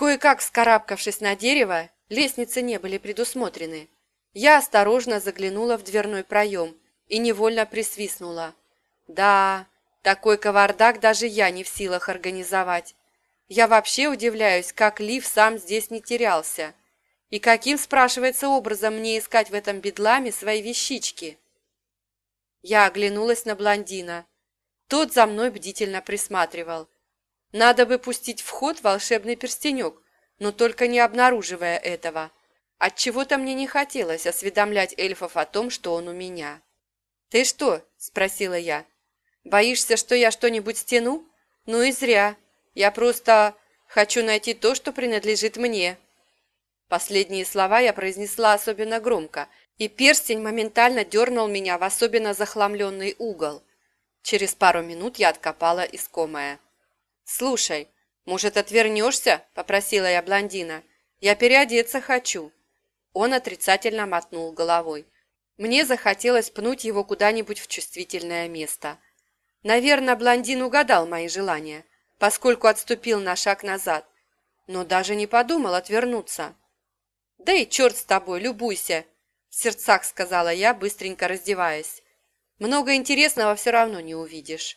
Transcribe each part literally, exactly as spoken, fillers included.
Кое-как вскарабкавшись на дерево, лестницы не были предусмотрены. Я осторожно заглянула в дверной проем и невольно присвистнула. Да, такой кавардак даже я не в силах организовать. Я вообще удивляюсь, как Лив сам здесь не терялся. И каким, спрашивается, образом мне искать в этом бедламе свои вещички? Я оглянулась на блондина. Тот за мной бдительно присматривал. Надо бы пустить в ход волшебный перстенек, но только не обнаруживая этого. Отчего-то мне не хотелось осведомлять эльфов о том, что он у меня. «Ты что?» – спросила я. «Боишься, что я что-нибудь стяну? Ну и зря. Я просто хочу найти то, что принадлежит мне». Последние слова я произнесла особенно громко, и перстень моментально дернул меня в особенно захламленный угол. Через пару минут я откопала искомое. «Слушай, может, отвернешься?» – попросила я блондина. «Я переодеться хочу». Он отрицательно мотнул головой. Мне захотелось пнуть его куда-нибудь в чувствительное место. Наверное, блондин угадал мои желания, поскольку отступил на шаг назад, но даже не подумал отвернуться. «Да и черт с тобой, любуйся!» – в сердцах сказала я, быстренько раздеваясь. «Много интересного все равно не увидишь».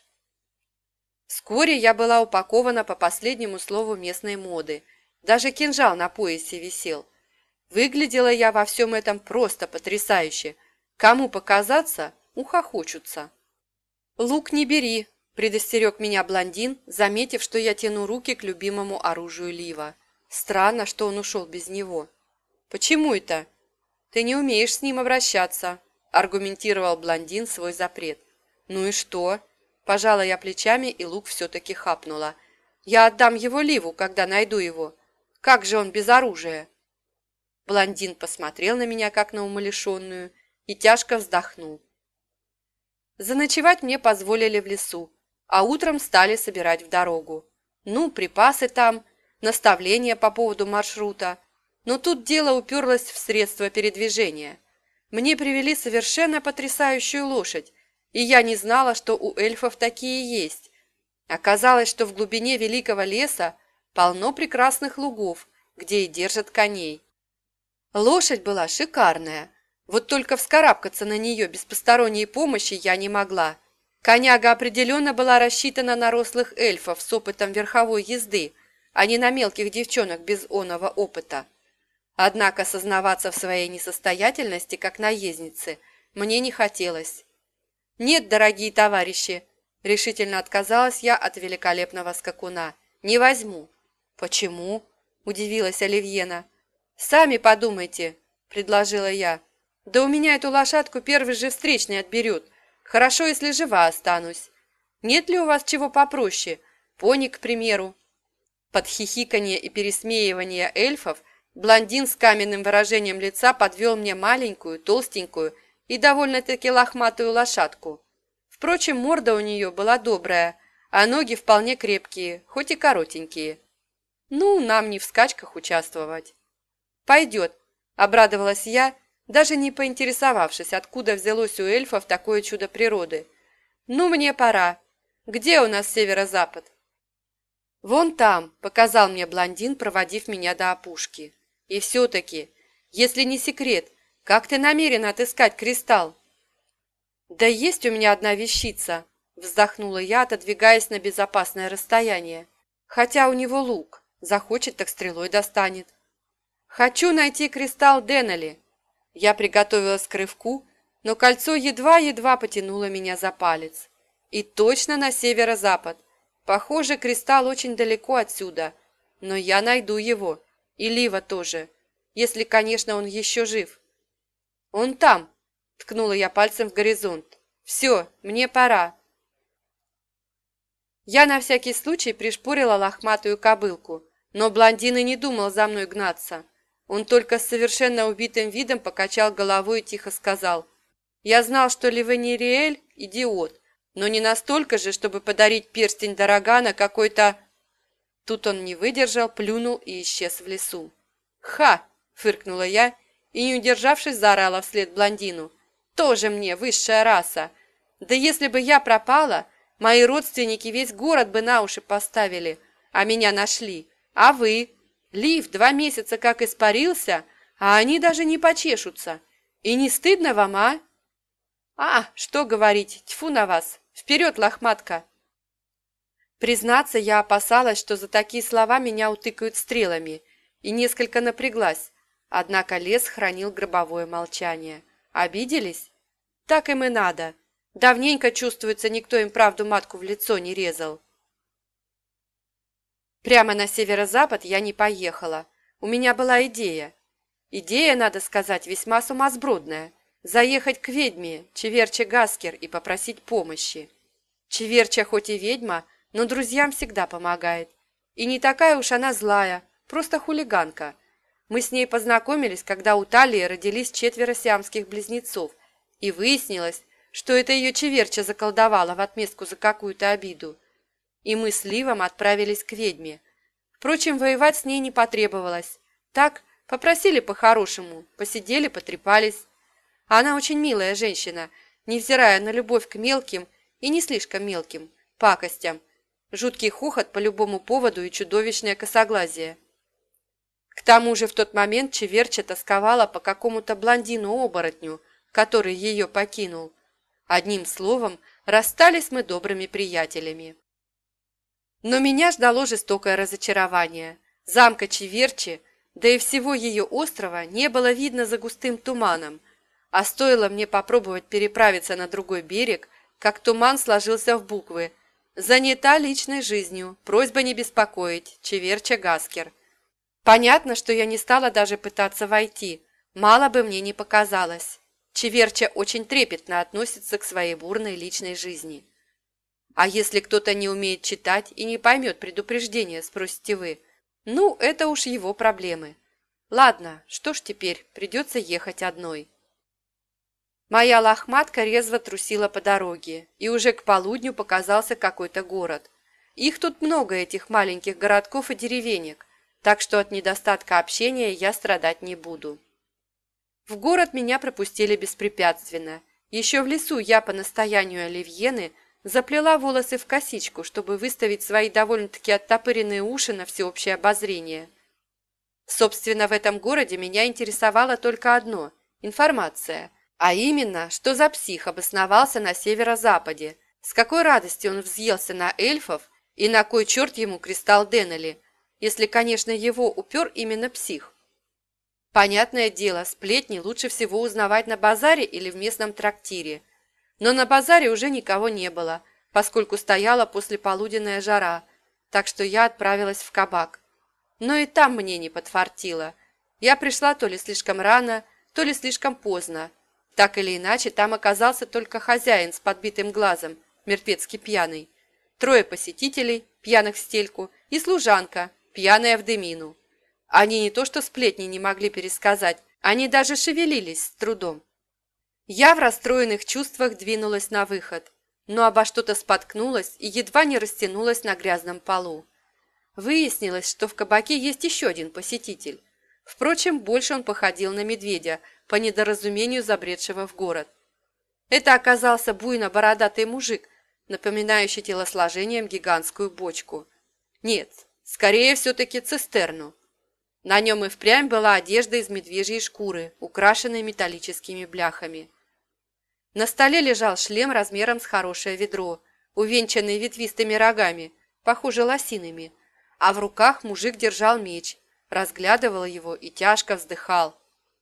Вскоре я была упакована по последнему слову местной моды. Даже кинжал на поясе висел. Выглядела я во всем этом просто потрясающе. Кому показаться, ухохочутся. «Лук не бери», – предостерег меня блондин, заметив, что я тяну руки к любимому оружию Лива. Странно, что он ушел без него. «Почему это?» «Ты не умеешь с ним обращаться», – аргументировал блондин свой запрет. «Ну и что?» – пожала я плечами, и лук все-таки хапнула. «Я отдам его Ливу, когда найду его. Как же он без оружия?» Блондин посмотрел на меня, как на умалишенную, и тяжко вздохнул. Заночевать мне позволили в лесу, а утром стали собирать в дорогу. Ну, припасы там, наставления по поводу маршрута. Но тут дело уперлось в средства передвижения. Мне привели совершенно потрясающую лошадь, и я не знала, что у эльфов такие есть. Оказалось, что в глубине великого леса полно прекрасных лугов, где и держат коней. Лошадь была шикарная, вот только вскарабкаться на нее без посторонней помощи я не могла. Коняга определенно была рассчитана на рослых эльфов с опытом верховой езды, а не на мелких девчонок без оного опыта. Однако сознаваться в своей несостоятельности, как наездницы, мне не хотелось. «Нет, дорогие товарищи», – решительно отказалась я от великолепного скакуна, – «не возьму». «Почему?» – удивилась Оливьена. «Сами подумайте», – предложила я. «Да у меня эту лошадку первый же встречный отберет. Хорошо, если жива останусь. Нет ли у вас чего попроще? Пони, к примеру». Под хихиканье и пересмеивание эльфов блондин с каменным выражением лица подвел мне маленькую, толстенькую и довольно-таки лохматую лошадку. Впрочем, морда у нее была добрая, а ноги вполне крепкие, хоть и коротенькие. Ну, нам не в скачках участвовать. «Пойдет», – обрадовалась я, даже не поинтересовавшись, откуда взялось у эльфов такое чудо природы. «Ну, мне пора. Где у нас северо-запад?» «Вон там», – показал мне блондин, проводив меня до опушки. «И все-таки, если не секрет, как ты намерен отыскать кристалл?» «Да есть у меня одна вещица», – вздохнула я, отодвигаясь на безопасное расстояние. «Хотя у него лук, захочет, так стрелой достанет». «Хочу найти кристалл Деннели». Я приготовилась к рывку, но кольцо едва-едва потянуло меня за палец. И точно на северо-запад. Похоже, кристалл очень далеко отсюда, но я найду его, и Лива тоже, если, конечно, он еще жив. «Он там», – ткнула я пальцем в горизонт. «Все, мне пора». Я на всякий случай пришпорила лохматую кобылку, но блондин и не думал за мной гнаться. Он только с совершенно убитым видом покачал головой и тихо сказал: «Я знал, что Ливанириэль – идиот, но не настолько же, чтобы подарить перстень Дорогана какой-то...» Тут он не выдержал, плюнул и исчез в лесу. «Ха!» – фыркнула я и, не удержавшись, заорала вслед блондину. «Тоже мне высшая раса! Да если бы я пропала, мои родственники весь город бы на уши поставили, а меня нашли. А вы? Лив два месяца как испарился, а они даже не почешутся. И не стыдно вам, а? А, что говорить, тьфу на вас, вперед, лохматка!» Признаться, я опасалась, что за такие слова меня утыкают стрелами, и несколько напряглась, однако лес хранил гробовое молчание. Обиделись? Так им и надо. Давненько, чувствуется, никто им правду матку в лицо не резал. Прямо на северо-запад я не поехала. У меня была идея. Идея, надо сказать, весьма сумасбродная. Заехать к ведьме, Чеверче Гаскер, и попросить помощи. Чеверча хоть и ведьма, но друзьям всегда помогает. И не такая уж она злая, просто хулиганка. Мы с ней познакомились, когда у Талии родились четверо сиамских близнецов, и выяснилось, что это ее Чеверча заколдовала в отместку за какую-то обиду. И мы с Ливом отправились к ведьме. Впрочем, воевать с ней не потребовалось. Так, попросили по-хорошему, посидели, потрепались. Она очень милая женщина, невзирая на любовь к мелким и не слишком мелким пакостям, жуткий хохот по любому поводу и чудовищное косоглазие. К тому же в тот момент Чеверча тосковала по какому-то блондину-оборотню, который ее покинул. Одним словом, расстались мы добрыми приятелями. Но меня ждало жестокое разочарование. Замка Чеверчи, да и всего ее острова, не было видно за густым туманом, а стоило мне попробовать переправиться на другой берег, как туман сложился в буквы: «Занята личной жизнью, просьба не беспокоить, Чеверча Гаскер». Понятно, что я не стала даже пытаться войти, мало бы мне не показалось. Чеверча очень трепетно относится к своей бурной личной жизни. А если кто-то не умеет читать и не поймет предупреждения, спросите вы, ну, это уж его проблемы. Ладно, что ж теперь, придется ехать одной. Моя лохматка резво трусила по дороге, и уже к полудню показался какой-то город. Их тут много, этих маленьких городков и деревенек, так что от недостатка общения я страдать не буду. В город меня пропустили беспрепятственно. Еще в лесу я по настоянию Оливьены заплела волосы в косичку, чтобы выставить свои довольно-таки оттопыренные уши на всеобщее обозрение. Собственно, в этом городе меня интересовало только одно – информация, а именно, что за псих обосновался на северо-западе, с какой радостью он взъелся на эльфов и на кой черт ему кристалл Деннели, если, конечно, его упер именно псих. Понятное дело, сплетни лучше всего узнавать на базаре или в местном трактире. Но на базаре уже никого не было, поскольку стояла послеполуденная жара, так что я отправилась в кабак. Но и там мне не подфартило. Я пришла то ли слишком рано, то ли слишком поздно. Так или иначе, там оказался только хозяин с подбитым глазом, мертвецки пьяный. Трое посетителей, пьяных в стельку, и служанка, пьяная в дымину. Они не то что сплетни не могли пересказать, они даже шевелились с трудом. Я в расстроенных чувствах двинулась на выход, но обо что-то споткнулась и едва не растянулась на грязном полу. Выяснилось, что в кабаке есть еще один посетитель. Впрочем, больше он походил на медведя, по недоразумению забредшего в город. Это оказался буйно-бородатый мужик, напоминающий телосложением гигантскую бочку. Нет, скорее все-таки цистерну. На нем и впрямь была одежда из медвежьей шкуры, украшенной металлическими бляхами. На столе лежал шлем размером с хорошее ведро, увенчанный ветвистыми рогами, похоже лосиными, а в руках мужик держал меч, разглядывал его и тяжко вздыхал.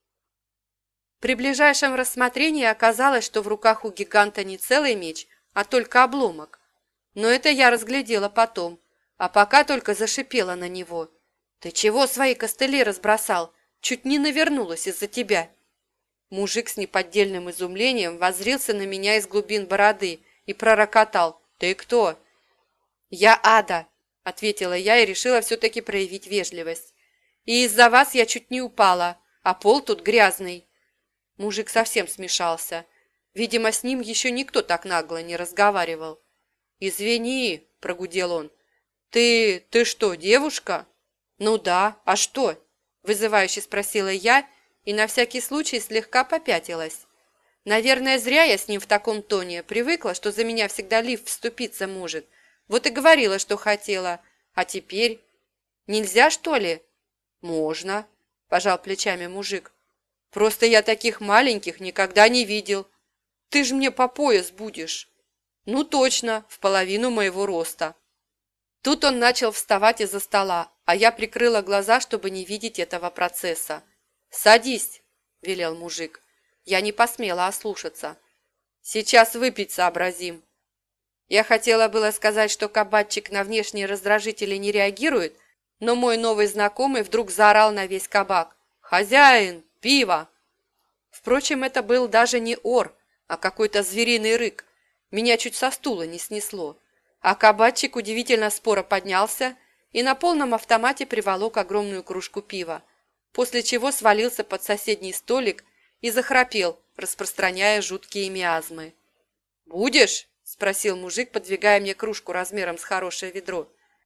При ближайшем рассмотрении оказалось, что в руках у гиганта не целый меч, а только обломок. Но это я разглядела потом, а пока только зашипела на него. «Ты чего свои костыли разбросал? Чуть не навернулась из-за тебя!» Мужик с неподдельным изумлением воззрился на меня из глубин бороды и пророкотал: «Ты кто?» «Я Ада», — ответила я и решила все-таки проявить вежливость. «И из-за вас я чуть не упала, а пол тут грязный». Мужик совсем смешался. Видимо, с ним еще никто так нагло не разговаривал. «Извини», — прогудел он. «Ты... ты что, девушка?» «Ну да, а что?» – вызывающе спросила я и на всякий случай слегка попятилась. Наверное, зря я с ним в таком тоне, привыкла, что за меня всегда Лив вступиться может. Вот и говорила, что хотела. А теперь... Нельзя, что ли? Можно, пожал плечами мужик. Просто я таких маленьких никогда не видел. Ты ж мне по пояс будешь. Ну точно, в половину моего роста. Тут он начал вставать из-за стола, а я прикрыла глаза, чтобы не видеть этого процесса. «Садись», – велел мужик. Я не посмела ослушаться. «Сейчас выпить сообразим». Я хотела было сказать, что кабачик на внешние раздражители не реагирует, но мой новый знакомый вдруг заорал на весь кабак: «Хозяин, пиво!» Впрочем, это был даже не ор, а какой-то звериный рык. Меня чуть со стула не снесло. А кабачик удивительно споро поднялся и на полном автомате приволок огромную кружку пива, после чего свалился под соседний столик и захрапел, распространяя жуткие миазмы. «Будешь?» – спросил мужик, подвигая мне кружку размером с хорошее ведро.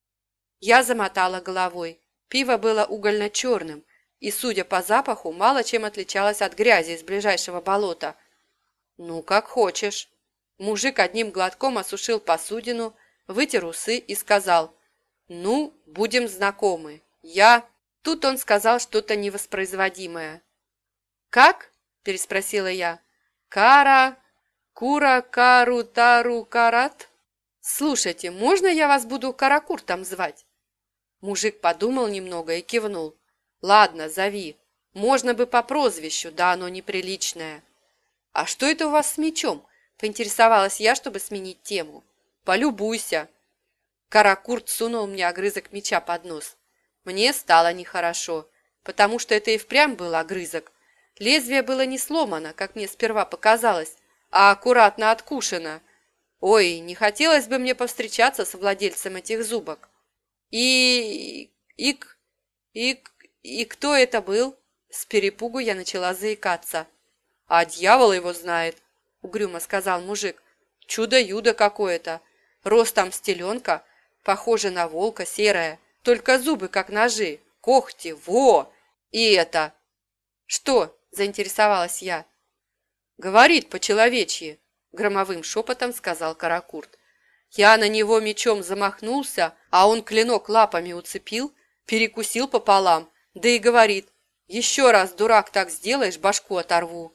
Я замотала головой. Пиво было угольно-черным и, судя по запаху, мало чем отличалось от грязи из ближайшего болота. «Ну, как хочешь». Мужик одним глотком осушил посудину, вытер усы и сказал: «Ну, будем знакомы. Я...» Тут он сказал что-то невоспроизводимое. «Как?» – переспросила я. «Кара... Кура... Кару... Тару... Карат? Слушайте, можно я вас буду Каракуртом звать?» Мужик подумал немного и кивнул. «Ладно, зови. Можно бы по прозвищу, да оно неприличное». «А что это у вас с мечом?» – поинтересовалась я, чтобы сменить тему. «Полюбуйся». Каракурт сунул мне огрызок меча под нос. Мне стало нехорошо, потому что это и впрямь был огрызок. Лезвие было не сломано, как мне сперва показалось, а аккуратно откушено. Ой, не хотелось бы мне повстречаться с владельцем этих зубок. И... и... и... и кто это был? С перепугу я начала заикаться. «А дьявол его знает», — угрюмо сказал мужик. «Чудо-юдо какое-то. Ростом стеленка, похоже на волка, серая, только зубы как ножи, когти, во! И это...» «Что?» – заинтересовалась я. «Говорит по-человечьи», – громовым шепотом сказал Каракурт. Я на него мечом замахнулся, а он клинок лапами уцепил, перекусил пополам, да и говорит: «Еще раз, дурак, так сделаешь, башку оторву».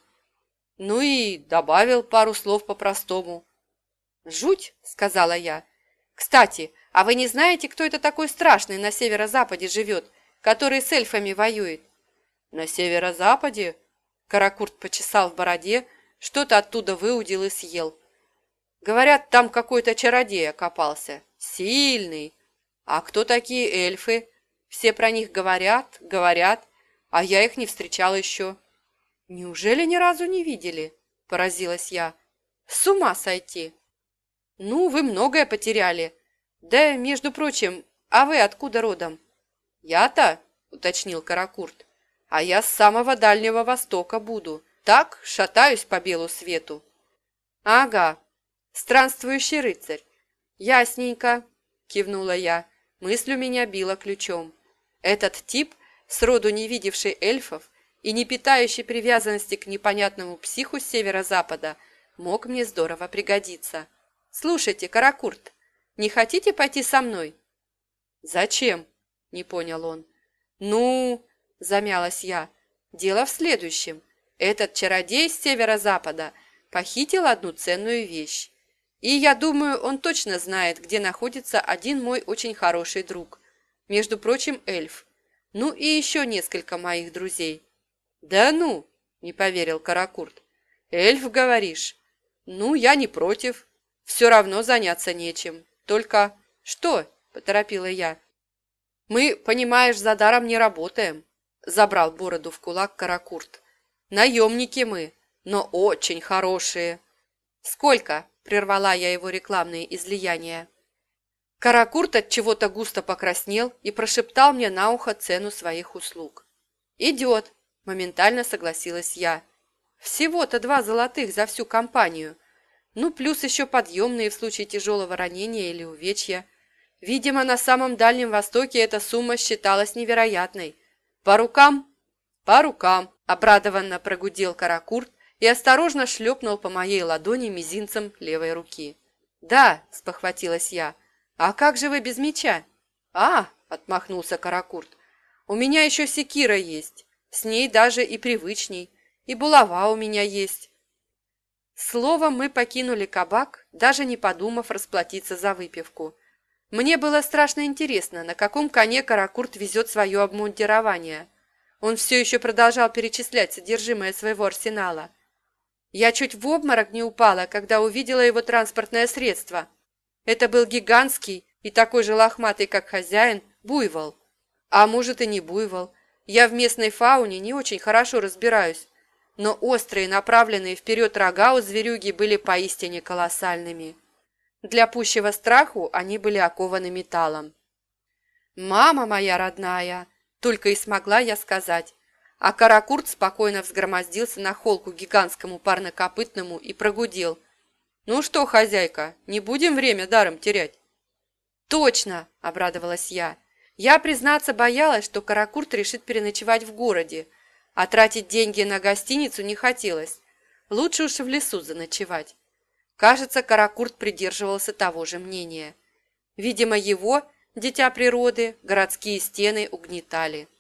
Ну и добавил пару слов по-простому. «Жуть», – сказала я. «Кстати, а вы не знаете, кто это такой страшный на северо-западе живет, который с эльфами воюет?» «На северо-западе?» Каракурт почесал в бороде, что-то оттуда выудил и съел. «Говорят, там какой-то чародей окопался. Сильный. А кто такие эльфы? Все про них говорят, говорят, а я их не встречал еще». «Неужели ни разу не видели?» – поразилась я. «С ума сойти!» «Ну, вы многое потеряли. Да, между прочим, а вы откуда родом?» «Я-то?» – уточнил Каракурт. «А я с самого Дальнего Востока буду. Так, шатаюсь по белу свету». «Ага, странствующий рыцарь». «Ясненько», – кивнула я. Мысль у меня била ключом. Этот тип, сроду не видевший эльфов и не питающий привязанности к непонятному психу с северо-запада, мог мне здорово пригодиться. «Слушайте, Каракурт, не хотите пойти со мной?» «Зачем?» – не понял он. «Ну...» – замялась я. «Дело в следующем. Этот чародей с северо-запада похитил одну ценную вещь. И я думаю, он точно знает, где находится один мой очень хороший друг. Между прочим, эльф. Ну и еще несколько моих друзей». «Да ну!» – не поверил Каракурт. «Эльф, говоришь? Ну, я не против. Все равно заняться нечем. Только...» «Что?» – поторопила я. «Мы, понимаешь, за даром не работаем», – забрал бороду в кулак Каракурт. «Наемники мы, но очень хорошие». «Сколько?» – прервала я его рекламные излияния. Каракурт от чего-то густо покраснел и прошептал мне на ухо цену своих услуг. «Идет», – моментально согласилась я. «Всего-то два золотых за всю компанию. Ну, плюс еще подъемные в случае тяжелого ранения или увечья. Видимо, на самом Дальнем Востоке эта сумма считалась невероятной. По рукам?» «По рукам», – обрадованно прогудел Каракурт и осторожно шлепнул по моей ладони мизинцем левой руки. «Да», – спохватилась я. «А как же вы без меча?» «А», – отмахнулся Каракурт, – У меня еще секира есть, с ней даже и привычней, и булава у меня есть. Словом, мы покинули кабак, даже не подумав расплатиться за выпивку. Мне было страшно интересно, на каком коне Каракурт везет свое обмундирование. Он все еще продолжал перечислять содержимое своего арсенала. Я чуть в обморок не упала, когда увидела его транспортное средство. Это был гигантский и такой же лохматый, как хозяин, буйвол. А может и не буйвол. Я в местной фауне не очень хорошо разбираюсь. Но острые, направленные вперед рога у зверюги были поистине колоссальными. Для пущего страху они были окованы металлом. «Мама моя родная!» — только и смогла я сказать. А Каракурт спокойно взгромоздился на холку гигантскому парнокопытному и прогудел. «Ну что, хозяйка, не будем время даром терять?» «Точно!» — обрадовалась я. Я, признаться, боялась, что Каракурт решит переночевать в городе, а тратить деньги на гостиницу не хотелось. Лучше уж в лесу заночевать. Кажется, Каракурт придерживался того же мнения. Видимо, его, дитя природы, городские стены угнетали.